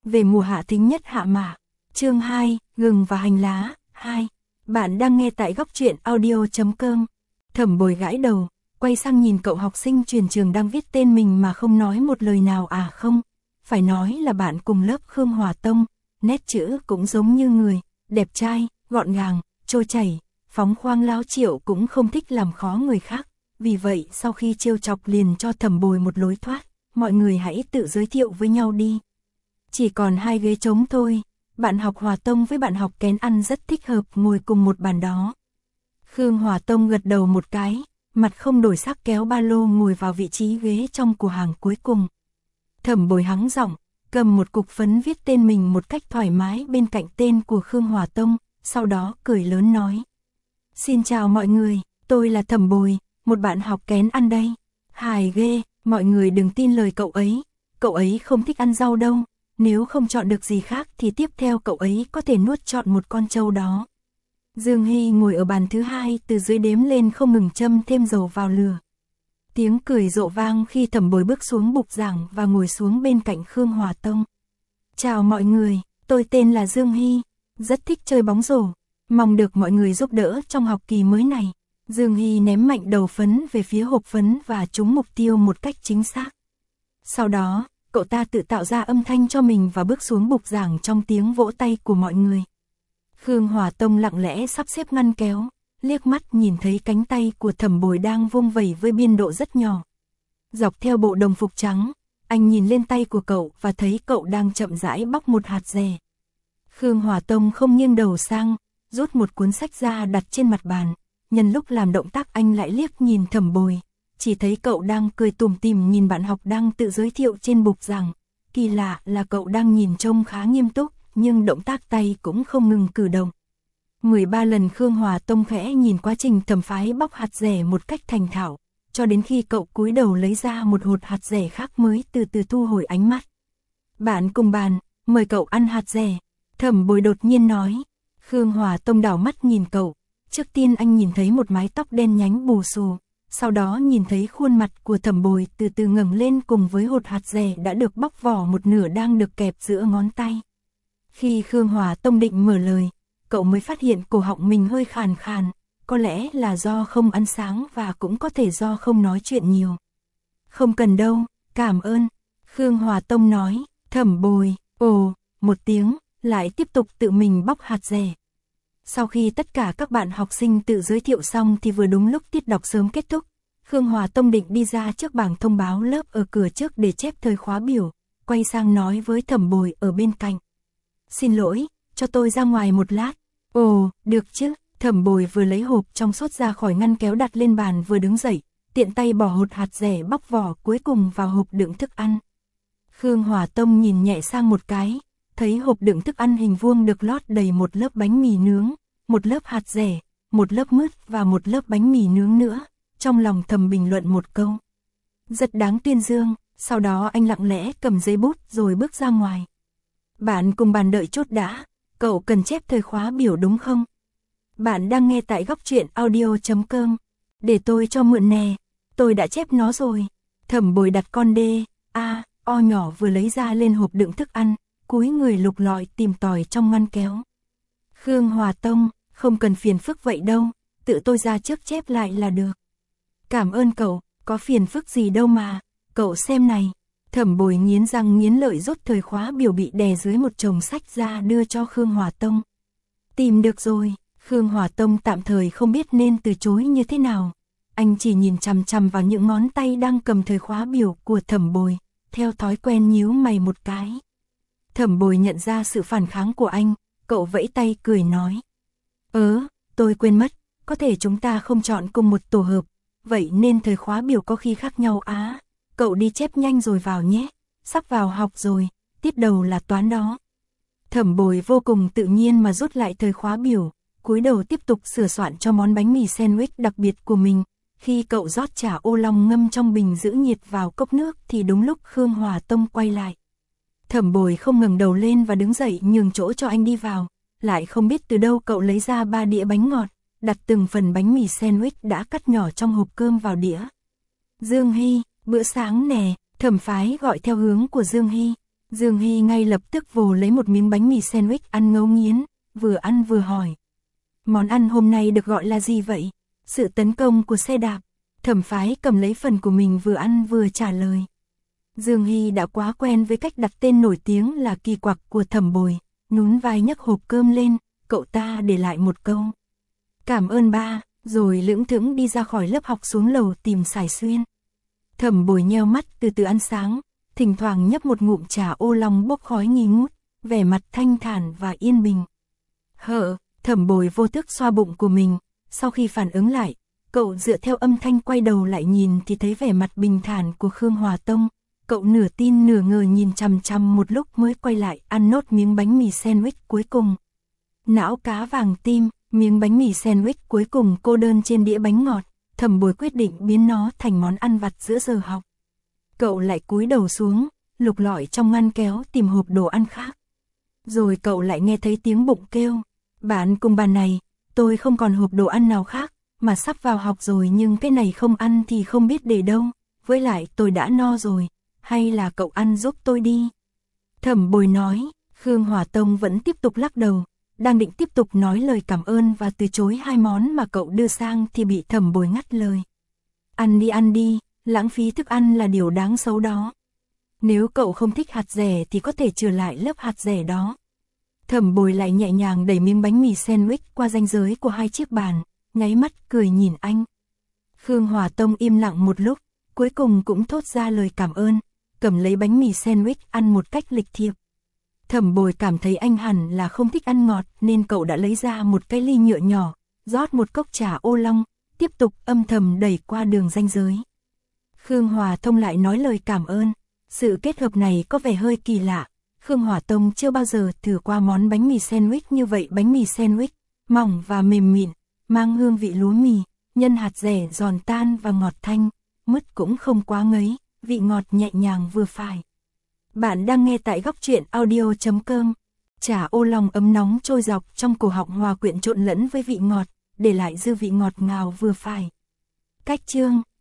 về mùa hạ thính nhất hạ mạc. Chương 2, gừng và hành lá, 2. Bạn đang nghe tại góc truyện audio.com. Thẩm Bồi gãi đầu, quay sang nhìn cậu học sinh chuyển trường đang viết tên mình mà không nói một lời nào. À không, phải nói là bạn cùng lớp Khương Hòa Tông, nét chữ cũng giống như người, đẹp trai, gọn gàng, trôi chảy, phóng khoáng. Láo Triệu cũng không thích làm khó người khác, vì vậy sau khi trêu chọc liền cho Thẩm Bồi một lối thoát, mọi người hãy tự giới thiệu với nhau đi. Chỉ còn 2 ghế trống thôi, bạn học Hòa Tông với bạn học Kén Ăn rất thích hợp ngồi cùng một bàn đó. Khương Hòa Tông gật đầu một cái, mặt không đổi sắc kéo ba lô ngồi vào vị trí ghế trong của hàng cuối cùng. Thẩm Bồi hắng giọng, cầm một cục phấn viết tên mình một cách thoải mái bên cạnh tên của Khương Hòa Tông, sau đó cười lớn nói: "Xin chào mọi người, tôi là Thẩm Bồi, một bạn học Kén Ăn đây." Hài ghê, mọi người đừng tin lời cậu ấy không thích ăn rau đâu, nếu không chọn được gì khác thì tiếp theo cậu ấy có thể nuốt trọn một con trâu đó. Dương Hy ngồi ở bàn thứ 2 từ dưới đếm lên không ngừng châm thêm dầu vào lửa. Tiếng cười rộ vang khi Thẩm Bồi bước xuống bục giảng và ngồi xuống bên cạnh Khương Hòa Tông. "Chào mọi người, tôi tên là Dương Hy, rất thích chơi bóng rổ, mong được mọi người giúp đỡ trong học kỳ mới này." Dương Hy ném mạnh đầu phấn về phía hộp phấn và trúng mục tiêu một cách chính xác. Sau đó, cậu ta tự tạo ra âm thanh cho mình và bước xuống bục giảng trong tiếng vỗ tay của mọi người. Khương Hòa Tông lặng lẽ sắp xếp ngăn kéo, liếc mắt nhìn thấy cánh tay của Thẩm Bồi đang vung vẩy với biên độ rất nhỏ. Dọc theo bộ đồng phục trắng, anh nhìn lên tay của cậu và thấy cậu đang chậm rãi bóc một hạt dẻ. Khương Hòa Tông không nghiêng đầu sang, rút một cuốn sách ra đặt trên mặt bàn. Nhân lúc làm động tác anh lại liếc nhìn Thẩm Bồi, chỉ thấy cậu đang cười tủm tỉm nhìn bạn học đang tự giới thiệu trên bục giảng. Kỳ lạ là cậu đang nhìn trông khá nghiêm túc, nhưng động tác tay cũng không ngừng cử động. 13 lần Khương Hòa Tông khẽ nhìn quá trình Thẩm Phái bóc hạt dẻ một cách thành thạo, cho đến khi cậu cúi đầu lấy ra một hột hạt dẻ khác mới từ từ thu hồi ánh mắt. "Bạn cùng bàn, mời cậu ăn hạt dẻ," Thẩm Bồi đột nhiên nói. Khương Hòa Tông đảo mắt nhìn cậu, trước tiên anh nhìn thấy một mái tóc đen nhánh bù xù, sau đó nhìn thấy khuôn mặt của Thẩm Bồi từ từ ngẩng lên cùng với hột hạt dẻ đã được bóc vỏ một nửa đang được kẹp giữa ngón tay. Khi Khương Hòa Tông định mở lời, cậu mới phát hiện cổ họng mình hơi khàn khàn, có lẽ là do không ăn sáng và cũng có thể do không nói chuyện nhiều. "Không cần đâu, cảm ơn," Khương Hòa Tông nói. Thẩm Bồi, ồ, một tiếng, lại tiếp tục tự mình bóc hạt dẻ. Sau khi tất cả các bạn học sinh tự giới thiệu xong thì vừa đúng lúc tiết đọc sớm kết thúc. Khương Hòa Tông định đi ra trước bảng thông báo lớp ở cửa trước để chép thời khóa biểu, quay sang nói với Thẩm Bồi ở bên cạnh: "Xin lỗi, cho tôi ra ngoài một lát." "Ồ, được chứ." Thẩm Bồi vừa lấy hộp trong suốt ra khỏi ngăn kéo đặt lên bàn vừa đứng dậy, tiện tay bỏ hột hạt dẻ bóc vỏ cuối cùng vào hộp đựng thức ăn. Khương Hòa Tông nhìn nhẹ sang một cái, thấy hộp đựng thức ăn hình vuông được lót đầy một lớp bánh mì nướng, một lớp hạt dẻ, một lớp mứt và một lớp bánh mì nướng nữa, trong lòng thầm bình luận một câu: "Rất đáng tuyên dương." Sau đó anh lặng lẽ cầm giấy bút rồi bước ra ngoài. "Bạn cùng bàn đợi chút đã, cậu cần chép thời khóa biểu đúng không?" Bạn đang nghe tại góc truyện audio.com. "Để tôi cho mượn nè, tôi đã chép nó rồi." Thẩm Bồi đặt con O nhỏ vừa lấy ra lên hộp đựng thức ăn, cúi người lục lọi tìm tòi trong ngăn kéo. "Khương Hòa Tông, không cần phiền phức vậy đâu, tự tôi ra trước chép lại là được." "Cảm ơn cậu, có phiền phức gì đâu mà, cậu xem này." Thẩm Bồi nghiến răng nghiến lợi rút thời khóa biểu bị đè dưới một chồng sách ra đưa cho Khương Hòa Tông. "Tìm được rồi." Khương Hòa Tông tạm thời không biết nên từ chối như thế nào. Anh chỉ nhìn chằm chằm vào những ngón tay đang cầm thời khóa biểu của Thẩm Bồi, theo thói quen nhíu mày một cái. Thẩm Bồi nhận ra sự phản kháng của anh, cậu vẫy tay cười nói: Tôi quên mất, có thể chúng ta không chọn cùng một tổ hợp, vậy nên thời khóa biểu có khi khác nhau á. Cậu đi chép nhanh rồi vào nhé, sắp vào học rồi, tiết đầu là toán đó." Thẩm Bồi vô cùng tự nhiên mà rút lại thời khóa biểu, cúi đầu tiếp tục sửa soạn cho món bánh mì sandwich đặc biệt của mình. Khi cậu rót trà ô long ngâm trong bình giữ nhiệt vào cốc nước thì đúng lúc Khương Hòa Tông quay lại. Thẩm Bồi không ngẩng đầu lên và đứng dậy nhường chỗ cho anh đi vào, lại không biết từ đâu cậu lấy ra 3 đĩa bánh ngọt, đặt từng phần bánh mì sandwich đã cắt nhỏ trong hộp cơm vào đĩa. "Dương Hy, bữa sáng nè," Thẩm Phái gọi theo hướng của Dương Hy. Dương Hy ngay lập tức vồ lấy một miếng bánh mì sandwich ăn ngấu nghiến, vừa ăn vừa hỏi. Món ăn hôm nay được gọi là gì vậy? Sự tấn công của xe đạp. Thẩm Phái cầm lấy phần của mình vừa ăn vừa trả lời. Dương Hy đã quá quen với cách đặt tên nổi tiếng là kỳ quặc của Thẩm Bồi, nhún vai nhấc hộp cơm lên, cậu ta để lại một câu. Cảm ơn ba, rồi lững thững đi ra khỏi lớp học xuống lầu tìm Sải Xuyên. Thẩm Bồi nheo mắt từ từ ăn sáng, thỉnh thoảng nhấp một ngụm trà ô long bốc khói nghi ngút, vẻ mặt thanh thản và yên bình. Thẩm Bồi vô thức xoa bụng của mình, sau khi phản ứng lại, cậu dựa theo âm thanh quay đầu lại nhìn thì thấy vẻ mặt bình thản của Khương Hòa Tông. Cậu nửa tin nửa ngờ nhìn chằm chằm một lúc mới quay lại ăn nốt miếng bánh mì sandwich cuối cùng. Não cá vàng tim, miếng bánh mì sandwich cuối cùng cô đơn trên đĩa bánh ngọt, Thẩm Bồi quyết định biến nó thành món ăn vặt giữa giờ học. Cậu lại cúi đầu xuống, lục lọi trong ngăn kéo tìm hộp đồ ăn khác. Rồi cậu lại nghe thấy tiếng bụng kêu, bạn cùng bà này, tôi không còn hộp đồ ăn nào khác, mà sắp vào học rồi nhưng cái này không ăn thì không biết để đâu, với lại tôi đã no rồi, hay là cậu ăn giúp tôi đi. Thẩm Bồi nói, Khương Hòa Tông vẫn tiếp tục lắc đầu, đang định tiếp tục nói lời cảm ơn và từ chối hai món mà cậu đưa sang thì bị Thẩm Bồi ngắt lời. Ăn đi, lãng phí thức ăn là điều đáng xấu đó. Nếu cậu không thích hạt dẻ thì có thể trừ lại lớp hạt dẻ đó. Thẩm Bồi lại nhẹ nhàng đẩy miếng bánh mì sandwich qua ranh giới của hai chiếc bàn, nháy mắt cười nhìn anh. Khương Hòa Tông im lặng một lúc, cuối cùng cũng thốt ra lời cảm ơn, cầm lấy bánh mì sandwich ăn một cách lịch thiệp. Thẩm Bồi cảm thấy anh hẳn là không thích ăn ngọt nên cậu đã lấy ra một cái ly nhựa nhỏ, rót một cốc trà ô long, tiếp tục âm thầm đẩy qua đường ranh giới. Khương Hòa Tông lại nói lời cảm ơn, sự kết hợp này có vẻ hơi kỳ lạ. Khương Hòa Tông chưa bao giờ thử qua món bánh mì sandwich như vậy. Bánh mì sandwich, mỏng và mềm mịn, mang hương vị lúa mì, nhân hạt dẻ giòn tan và ngọt thanh, mứt cũng không quá ngấy, vị ngọt nhẹ nhàng vừa phải. Bạn đang nghe tại Góc Truyện Audio.com. Trà ô long ấm nóng trôi dọc trong cổ họng hòa quyện trộn lẫn với vị ngọt, để lại dư vị ngọt ngào vừa phải. Cách chương,